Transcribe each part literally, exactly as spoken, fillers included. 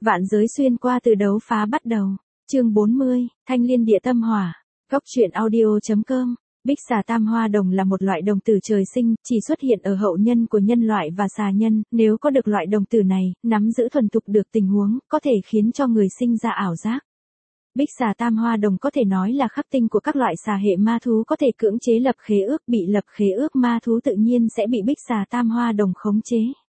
Vạn giới xuyên qua từ đấu phá bắt đầu. Chương bốn mươi, Thanh Liên Địa Tâm Hỏa. Góc truyện audio.com. Bích xà tam hoa đồng là một loại đồng tử trời sinh, chỉ xuất hiện ở hậu nhân của nhân loại và xà nhân, nếu có được loại đồng tử này, nắm giữ thuần thục được tình huống, có thể khiến cho người sinh ra ảo giác. Bích xà tam hoa đồng có thể nói là khắc tinh của các loại xà hệ ma thú, có thể cưỡng chế lập khế ước, bị lập khế ước ma thú tự nhiên sẽ bị bích xà tam hoa đồng khống chế.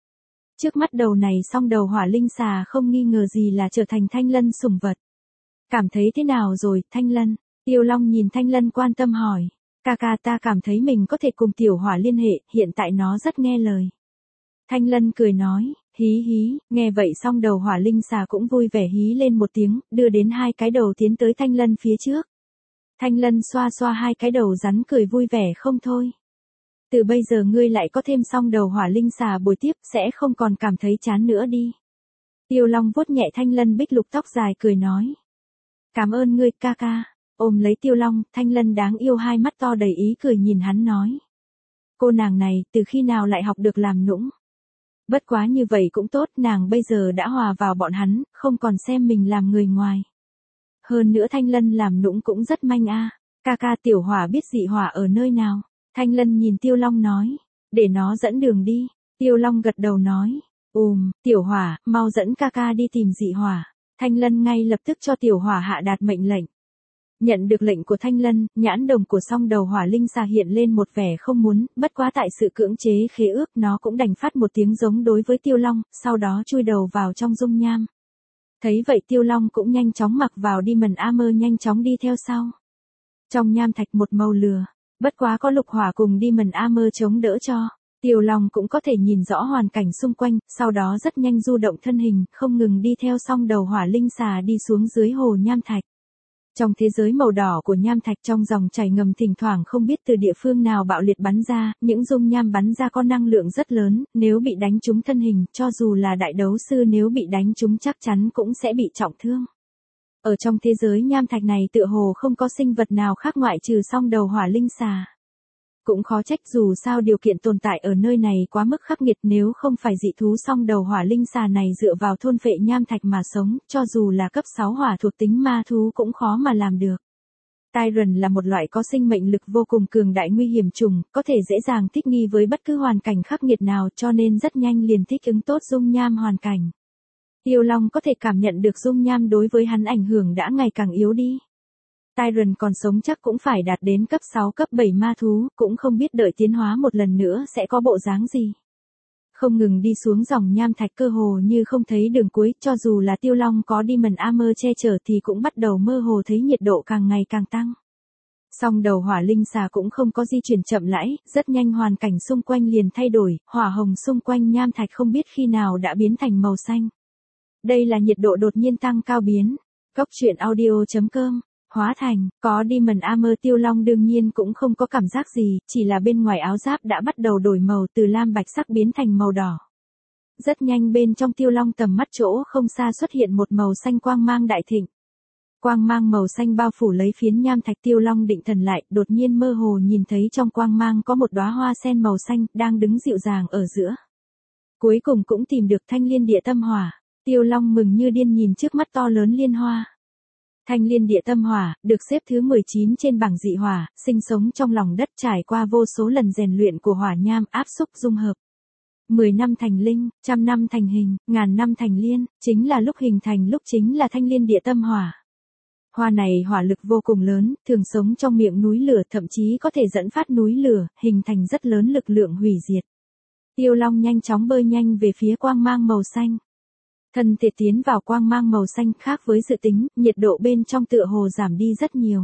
Trước mắt đầu này song đầu hỏa linh xà không nghi ngờ gì là trở thành Thanh Lân sủng vật. Cảm thấy thế nào rồi, Thanh Lân? Tiêu Long nhìn Thanh Lân quan tâm hỏi. Ca ca, ta cảm thấy mình có thể cùng tiểu hỏa liên hệ, hiện tại nó rất nghe lời. Thanh Lân cười nói, hí hí, nghe vậy song đầu hỏa linh xà cũng vui vẻ hí lên một tiếng, đưa đến hai cái đầu tiến tới Thanh Lân phía trước. Thanh Lân xoa xoa hai cái đầu rắn cười vui vẻ không thôi. Từ bây giờ ngươi lại có thêm song đầu hỏa linh xà bồi tiếp, sẽ không còn cảm thấy chán nữa đi. Tiêu Long vuốt nhẹ Thanh Lân bích lục tóc dài cười nói. Cảm ơn ngươi, ca ca. Ôm lấy Tiêu Long, Thanh Lân đáng yêu hai mắt to đầy ý cười nhìn hắn nói. Cô nàng này, từ khi nào lại học được làm nũng? Bất quá như vậy cũng tốt, nàng bây giờ đã hòa vào bọn hắn, không còn xem mình làm người ngoài. Hơn nữa Thanh Lân làm nũng cũng rất manh a. Ca ca, tiểu hỏa biết dị hỏa ở nơi nào? Thanh Lân nhìn Tiêu Long nói. Để nó dẫn đường đi. Tiêu Long gật đầu nói. Ùm, tiểu hỏa, mau dẫn ca ca đi tìm dị hỏa. Thanh Lân ngay lập tức cho tiểu hỏa hạ đạt mệnh lệnh. Nhận được lệnh của Thanh Lân, nhãn đồng của song đầu hỏa linh xà hiện lên một vẻ không muốn, bất quá tại sự cưỡng chế khế ước nó cũng đành phát một tiếng giống đối với Tiêu Long, sau đó chui đầu vào trong dung nham. Thấy vậy Tiêu Long cũng nhanh chóng mặc vào Demon Armor nhanh chóng đi theo sau. Trong nham thạch một màu lửa, bất quá có lục hỏa cùng Demon Armor chống đỡ cho. Tiêu Long cũng có thể nhìn rõ hoàn cảnh xung quanh, sau đó rất nhanh du động thân hình, không ngừng đi theo song đầu hỏa linh xà đi xuống dưới hồ nham thạch. Trong thế giới màu đỏ của nham thạch trong dòng chảy ngầm thỉnh thoảng không biết từ địa phương nào bạo liệt bắn ra, những dung nham bắn ra có năng lượng rất lớn, nếu bị đánh trúng thân hình, cho dù là đại đấu sư nếu bị đánh trúng chắc chắn cũng sẽ bị trọng thương. Ở trong thế giới nham thạch này tựa hồ không có sinh vật nào khác ngoại trừ song đầu hỏa linh xà. Cũng khó trách dù sao điều kiện tồn tại ở nơi này quá mức khắc nghiệt, nếu không phải dị thú song đầu hỏa linh xà này dựa vào thôn phệ nham thạch mà sống, cho dù là cấp sáu hỏa thuộc tính ma thú cũng khó mà làm được. Tyrant là một loại có sinh mệnh lực vô cùng cường đại nguy hiểm trùng, có thể dễ dàng thích nghi với bất cứ hoàn cảnh khắc nghiệt nào cho nên rất nhanh liền thích ứng tốt dung nham hoàn cảnh. Tiêu Long có thể cảm nhận được dung nham đối với hắn ảnh hưởng đã ngày càng yếu đi. Tyrant còn sống chắc cũng phải đạt đến cấp sáu cấp bảy ma thú, cũng không biết đợi tiến hóa một lần nữa sẽ có bộ dáng gì. Không ngừng đi xuống dòng nham thạch cơ hồ như không thấy đường cuối, cho dù là Tiêu Long có Demon Armor che chở thì cũng bắt đầu mơ hồ thấy nhiệt độ càng ngày càng tăng. Song đầu hỏa linh xà cũng không có di chuyển chậm rãi, rất nhanh hoàn cảnh xung quanh liền thay đổi, hỏa hồng xung quanh nham thạch không biết khi nào đã biến thành màu xanh. Đây là nhiệt độ đột nhiên tăng cao biến. Góc truyện audio.com. Hóa thành, có Demon Armor Tiêu Long đương nhiên cũng không có cảm giác gì, chỉ là bên ngoài áo giáp đã bắt đầu đổi màu từ lam bạch sắc biến thành màu đỏ. Rất nhanh bên trong Tiêu Long tầm mắt chỗ không xa xuất hiện một màu xanh quang mang đại thịnh. Quang mang màu xanh bao phủ lấy phiến nham thạch. Tiêu Long định thần lại, đột nhiên mơ hồ nhìn thấy trong quang mang có một đóa hoa sen màu xanh, đang đứng dịu dàng ở giữa. Cuối cùng cũng tìm được Thanh Liên Địa Tâm Hỏa. Tiêu Long mừng như điên nhìn trước mắt to lớn liên hoa. Thanh Liên Địa Tâm Hỏa, được xếp thứ mười chín trên bảng dị hỏa, sinh sống trong lòng đất trải qua vô số lần rèn luyện của hỏa nham áp xúc dung hợp. mười năm thành linh, trăm năm thành hình, ngàn năm thành liên, chính là lúc hình thành lúc chính là Thanh Liên Địa Tâm Hỏa. Hoa này hỏa lực vô cùng lớn, thường sống trong miệng núi lửa, thậm chí có thể dẫn phát núi lửa, hình thành rất lớn lực lượng hủy diệt. Tiêu Long nhanh chóng bơi nhanh về phía quang mang màu xanh. Thân thể tiến vào quang mang màu xanh, khác với dự tính, nhiệt độ bên trong tựa hồ giảm đi rất nhiều.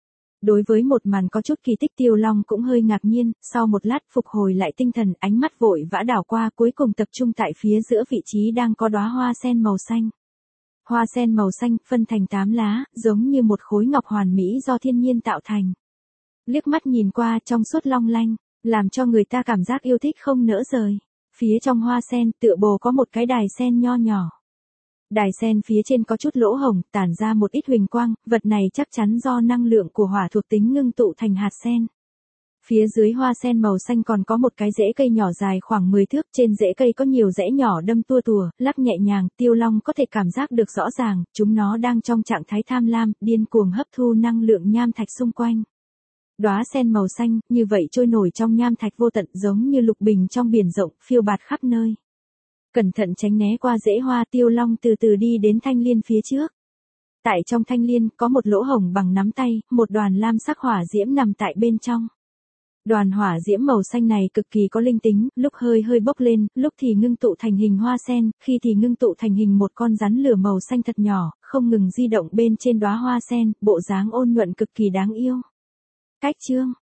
Đối với một màn có chút kỳ tích Tiêu Long cũng hơi ngạc nhiên, sau một lát phục hồi lại tinh thần, ánh mắt vội vã đảo qua cuối cùng tập trung tại phía giữa vị trí đang có đóa hoa sen màu xanh. Hoa sen màu xanh phân thành tám lá, giống như một khối ngọc hoàn mỹ do thiên nhiên tạo thành. Liếc mắt nhìn qua trong suốt long lanh, làm cho người ta cảm giác yêu thích không nỡ rời. Phía trong hoa sen tựa bồ có một cái đài sen nho nhỏ. Đài sen phía trên có chút lỗ hổng, tản ra một ít huỳnh quang, vật này chắc chắn do năng lượng của hỏa thuộc tính ngưng tụ thành hạt sen. Phía dưới hoa sen màu xanh còn có một cái rễ cây nhỏ dài khoảng mười thước, trên rễ cây có nhiều rễ nhỏ đâm tua tùa, lắc nhẹ nhàng, Tiêu Long có thể cảm giác được rõ ràng, chúng nó đang trong trạng thái tham lam, điên cuồng hấp thu năng lượng nham thạch xung quanh. Đóa sen màu xanh, như vậy trôi nổi trong nham thạch vô tận giống như lục bình trong biển rộng, phiêu bạt khắp nơi. Cẩn thận tránh né qua rễ hoa, Tiêu Long từ từ đi đến thanh liên phía trước. Tại trong thanh liên, có một lỗ hổng bằng nắm tay, một đoàn lam sắc hỏa diễm nằm tại bên trong. Đoàn hỏa diễm màu xanh này cực kỳ có linh tính, lúc hơi hơi bốc lên, lúc thì ngưng tụ thành hình hoa sen, khi thì ngưng tụ thành hình một con rắn lửa màu xanh thật nhỏ, không ngừng di động bên trên đóa hoa sen, bộ dáng ôn nhuận cực kỳ đáng yêu. Cách chương